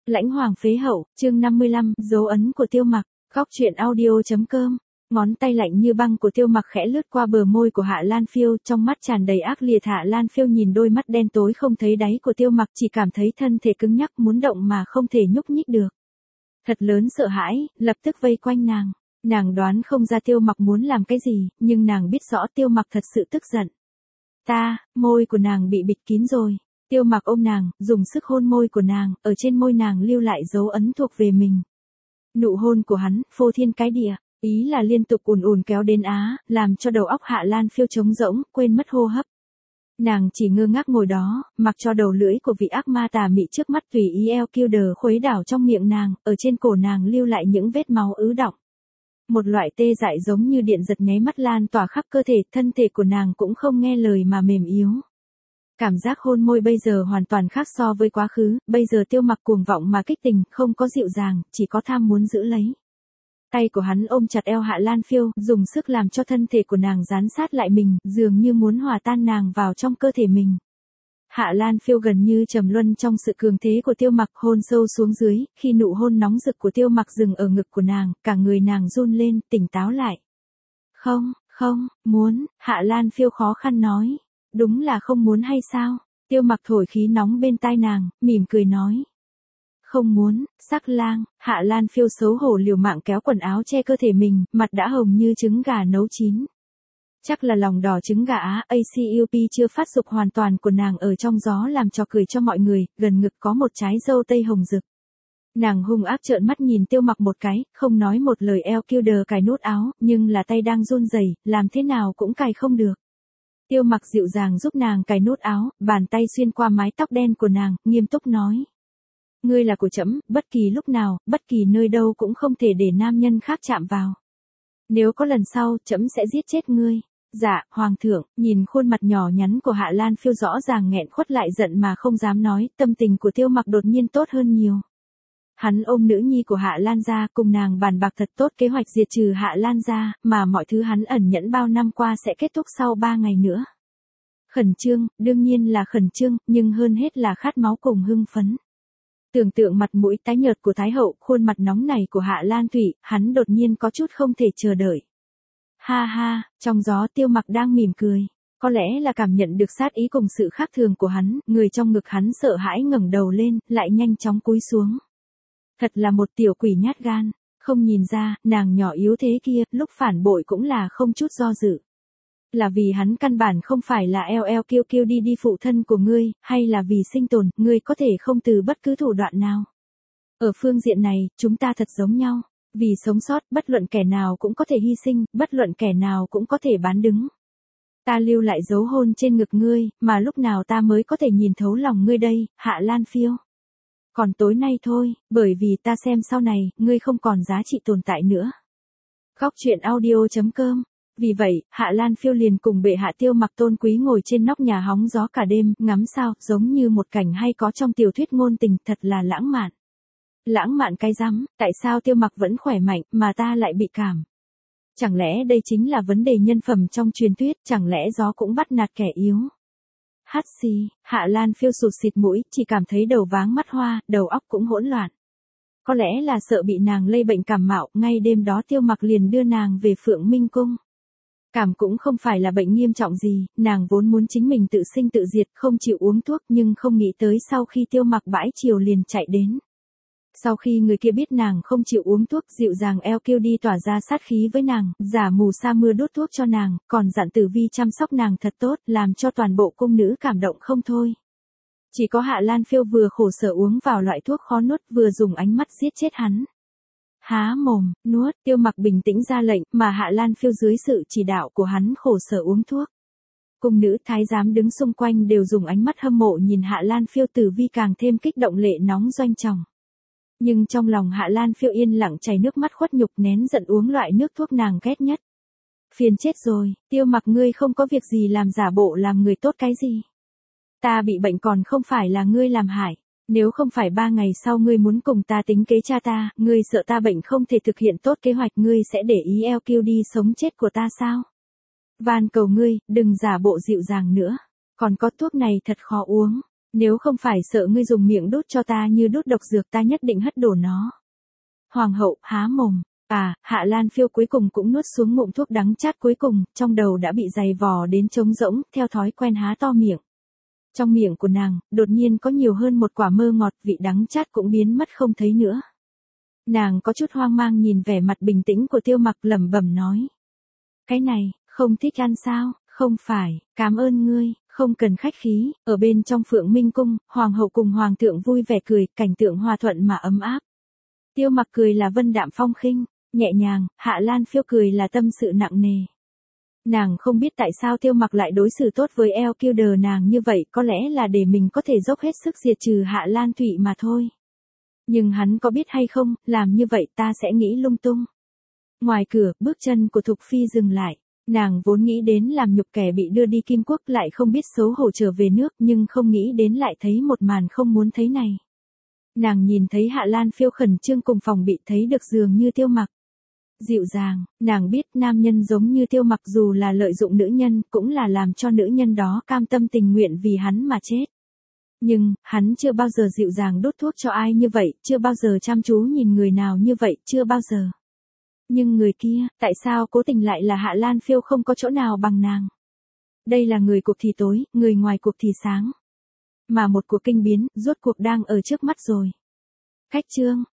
Lãnh Hoàng phế hậu, chương 55, dấu ấn của Tiêu Mặc, góc truyện audio.com. Ngón tay lạnh như băng của Tiêu Mặc khẽ lướt qua bờ môi của Hạ Lan Phiêu, trong mắt tràn đầy ác liệt. Hạ Lan Phiêu nhìn đôi mắt đen tối không thấy đáy của Tiêu Mặc, chỉ cảm thấy thân thể cứng nhắc muốn động mà không thể nhúc nhích được. Thật lớn sợ hãi, lập tức vây quanh nàng. Nàng đoán không ra Tiêu Mặc muốn làm cái gì, nhưng nàng biết rõ Tiêu Mặc thật sự tức giận. Môi của nàng bị bịt kín rồi. Tiêu Mặc ôm nàng, dùng sức hôn môi của nàng, ở trên môi nàng lưu lại dấu ấn thuộc về mình. Nụ hôn của hắn, phô thiên cái địa, ý là liên tục ùn kéo đến làm cho đầu óc Hạ Lan Phiêu trống rỗng, quên mất hô hấp. Nàng chỉ ngơ ngác ngồi đó, mặc cho đầu lưỡi của vị ác ma tà mị trước mắt tùy ý eo kiêu đờ khuấy đảo trong miệng nàng, ở trên cổ nàng lưu lại những vết máu ứ đọng. Một loại tê dại giống như điện giật nháy mắt lan tỏa khắp cơ thể, thân thể của nàng cũng không nghe lời mà mềm yếu. Cảm giác hôn môi bây giờ hoàn toàn khác so với quá khứ, bây giờ Tiêu Mặc cuồng vọng mà kích tình, không có dịu dàng, chỉ có tham muốn giữ lấy. Tay của hắn ôm chặt eo Hạ Lan Phiêu, dùng sức làm cho thân thể của nàng dán sát lại mình, dường như muốn hòa tan nàng vào trong cơ thể mình. Hạ Lan Phiêu gần như trầm luân trong sự cường thế của Tiêu Mặc, hôn sâu xuống dưới, khi nụ hôn nóng rực của Tiêu Mặc dừng ở ngực của nàng, cả người nàng run lên, tỉnh táo lại. Không, muốn, Hạ Lan Phiêu khó khăn nói. Đúng là không muốn hay sao? Tiêu Mặc thổi khí nóng bên tai nàng, mỉm cười nói. Không muốn, sắc lang. Hạ Lan Phiêu xấu hổ liều mạng kéo quần áo che cơ thể mình, mặt đã hồng như trứng gà nấu chín. Chắc là lòng đỏ trứng gà ACUP chưa phát dục hoàn toàn của nàng ở trong gió làm trò cười cho mọi người, gần ngực có một trái dâu tây hồng rực. Nàng hung ác trợn mắt nhìn Tiêu Mặc một cái, không nói một lời, eo kiêu đờ cài nút áo, nhưng là tay đang run rẩy, làm thế nào cũng cài không được. Tiêu Mặc dịu dàng giúp nàng cài nút áo, bàn tay xuyên qua mái tóc đen của nàng, nghiêm túc nói. Ngươi là của trẫm, bất kỳ lúc nào, bất kỳ nơi đâu cũng không thể để nam nhân khác chạm vào. Nếu có lần sau, trẫm sẽ giết chết ngươi. Dạ, Hoàng thượng. Nhìn khuôn mặt nhỏ nhắn của Hạ Lan Phiêu rõ ràng nghẹn khuất lại giận mà không dám nói, tâm tình của Tiêu Mặc đột nhiên tốt hơn nhiều. Hắn ôm nữ nhi của Hạ Lan ra, cùng nàng bàn bạc thật tốt kế hoạch diệt trừ Hạ Lan ra, mà mọi thứ hắn ẩn nhẫn bao năm qua sẽ kết thúc sau 3 ngày nữa. Khẩn trương, đương nhiên là khẩn trương, nhưng hơn hết là khát máu cùng hưng phấn. Tưởng tượng mặt mũi tái nhợt của Thái hậu, khuôn mặt nóng này của Hạ Lan Thủy, hắn đột nhiên có chút không thể chờ đợi. Ha, trong gió Tiêu Mặc đang mỉm cười. Có lẽ là cảm nhận được sát ý cùng sự khác thường của hắn, người trong ngực hắn sợ hãi ngẩng đầu lên, lại nhanh chóng cúi xuống. Thật là một tiểu quỷ nhát gan, không nhìn ra, nàng nhỏ yếu thế kia, lúc phản bội cũng là không chút do dự. Là vì hắn căn bản không phải là eo kiêu đi phụ thân của ngươi, hay là vì sinh tồn, ngươi có thể không từ bất cứ thủ đoạn nào. Ở phương diện này, chúng ta thật giống nhau. Vì sống sót, bất luận kẻ nào cũng có thể hy sinh, bất luận kẻ nào cũng có thể bán đứng. Ta lưu lại dấu hôn trên ngực ngươi, mà lúc nào ta mới có thể nhìn thấu lòng ngươi đây, Hạ Lan Phiêu. Còn tối nay thôi, bởi vì ta xem sau này, ngươi không còn giá trị tồn tại nữa. Góc truyện audio.com. Vì vậy, Hạ Lan Phiêu liền cùng bệ hạ Tiêu Mặc tôn quý ngồi trên nóc nhà hóng gió cả đêm, ngắm sao, giống như một cảnh hay có trong tiểu thuyết ngôn tình, thật là lãng mạn. Lãng mạn cái rắm, tại sao Tiêu Mặc vẫn khỏe mạnh, mà ta lại bị cảm? Chẳng lẽ đây chính là vấn đề nhân phẩm trong truyền thuyết, chẳng lẽ gió cũng bắt nạt kẻ yếu? Hát xì, Hạ Lan Phiêu sụt xịt mũi, chỉ cảm thấy đầu váng mắt hoa, đầu óc cũng hỗn loạn. Có lẽ là sợ bị nàng lây bệnh cảm mạo, ngay đêm đó Tiêu Mặc liền đưa nàng về Phượng Minh Cung. Cảm cũng không phải là bệnh nghiêm trọng gì, nàng vốn muốn chính mình tự sinh tự diệt, không chịu uống thuốc, nhưng không nghĩ tới sau khi Tiêu Mặc bãi chiều liền chạy đến. Sau khi người kia biết nàng không chịu uống thuốc, dịu dàng eo kiêu đi tỏa ra sát khí với nàng, giả mù sa mưa đút thuốc cho nàng, còn dặn Tử Vi chăm sóc nàng thật tốt, làm cho toàn bộ cung nữ cảm động không thôi. Chỉ có Hạ Lan Phiêu vừa khổ sở uống vào loại thuốc khó nuốt, vừa dùng ánh mắt giết chết hắn. Há mồm, nuốt, Tiêu Mặc bình tĩnh ra lệnh, mà Hạ Lan Phiêu dưới sự chỉ đạo của hắn khổ sở uống thuốc. Cung nữ thái giám đứng xung quanh đều dùng ánh mắt hâm mộ nhìn Hạ Lan Phiêu, Tử Vi càng thêm kích động, lệ nóng doanh tròng. Nhưng trong lòng Hạ Lan Phiêu yên lặng chảy nước mắt khuất nhục, nén giận uống loại nước thuốc nàng ghét nhất. Phiền chết rồi, Tiêu Mặc ngươi không có việc gì làm giả bộ làm người tốt cái gì. Ta bị bệnh còn không phải là ngươi làm hại. Nếu không phải 3 ngày sau ngươi muốn cùng ta tính kế cha ta, ngươi sợ ta bệnh không thể thực hiện tốt kế hoạch, ngươi sẽ để ý eo kiêu đi sống chết của ta sao? Van cầu ngươi, đừng giả bộ dịu dàng nữa. Còn có thuốc này thật khó uống. Nếu không phải sợ ngươi dùng miệng đút cho ta như đút độc dược ta nhất định hất đổ nó. Hoàng hậu há mồm. Hạ Lan Phiêu cuối cùng cũng nuốt xuống ngụm thuốc đắng chát cuối cùng, trong đầu đã bị dày vò đến trống rỗng, theo thói quen há to miệng. Trong miệng của nàng, đột nhiên có nhiều hơn một quả mơ ngọt, vị đắng chát cũng biến mất không thấy nữa. Nàng có chút hoang mang nhìn vẻ mặt bình tĩnh của Tiêu Mặc lẩm bẩm nói. Cái này, không thích ăn sao? Không phải, cảm ơn ngươi, không cần khách khí. Ở bên trong Phượng Minh Cung, Hoàng hậu cùng Hoàng thượng vui vẻ cười, cảnh tượng hòa thuận mà ấm áp. Tiêu Mặc cười là vân đạm phong khinh, nhẹ nhàng, Hạ Lan Phiêu cười là tâm sự nặng nề. Nàng không biết tại sao Tiêu Mặc lại đối xử tốt với El Kilder nàng như vậy, có lẽ là để mình có thể dốc hết sức diệt trừ Hạ Lan Thụy mà thôi. Nhưng hắn có biết hay không, làm như vậy ta sẽ nghĩ lung tung. Ngoài cửa, bước chân của Thục Phi dừng lại. Nàng vốn nghĩ đến làm nhục kẻ bị đưa đi Kim Quốc lại không biết xấu hổ trở về nước nhưng không nghĩ đến lại thấy một màn không muốn thấy này. Nàng nhìn thấy Hạ Lan Phiêu khẩn trương cùng phòng bị thấy được dường như Tiêu Mặc. Dịu dàng, nàng biết nam nhân giống như Tiêu Mặc dù là lợi dụng nữ nhân cũng là làm cho nữ nhân đó cam tâm tình nguyện vì hắn mà chết. Nhưng, hắn chưa bao giờ dịu dàng đút thuốc cho ai như vậy, chưa bao giờ chăm chú nhìn người nào như vậy, chưa bao giờ. Nhưng người kia, tại sao cố tình lại là Hạ Lan Phiêu không có chỗ nào bằng nàng? Đây là người cuộc thì tối, người ngoài cuộc thì sáng. Mà một cuộc kinh biến, rốt cuộc đang ở trước mắt rồi. Khách chương.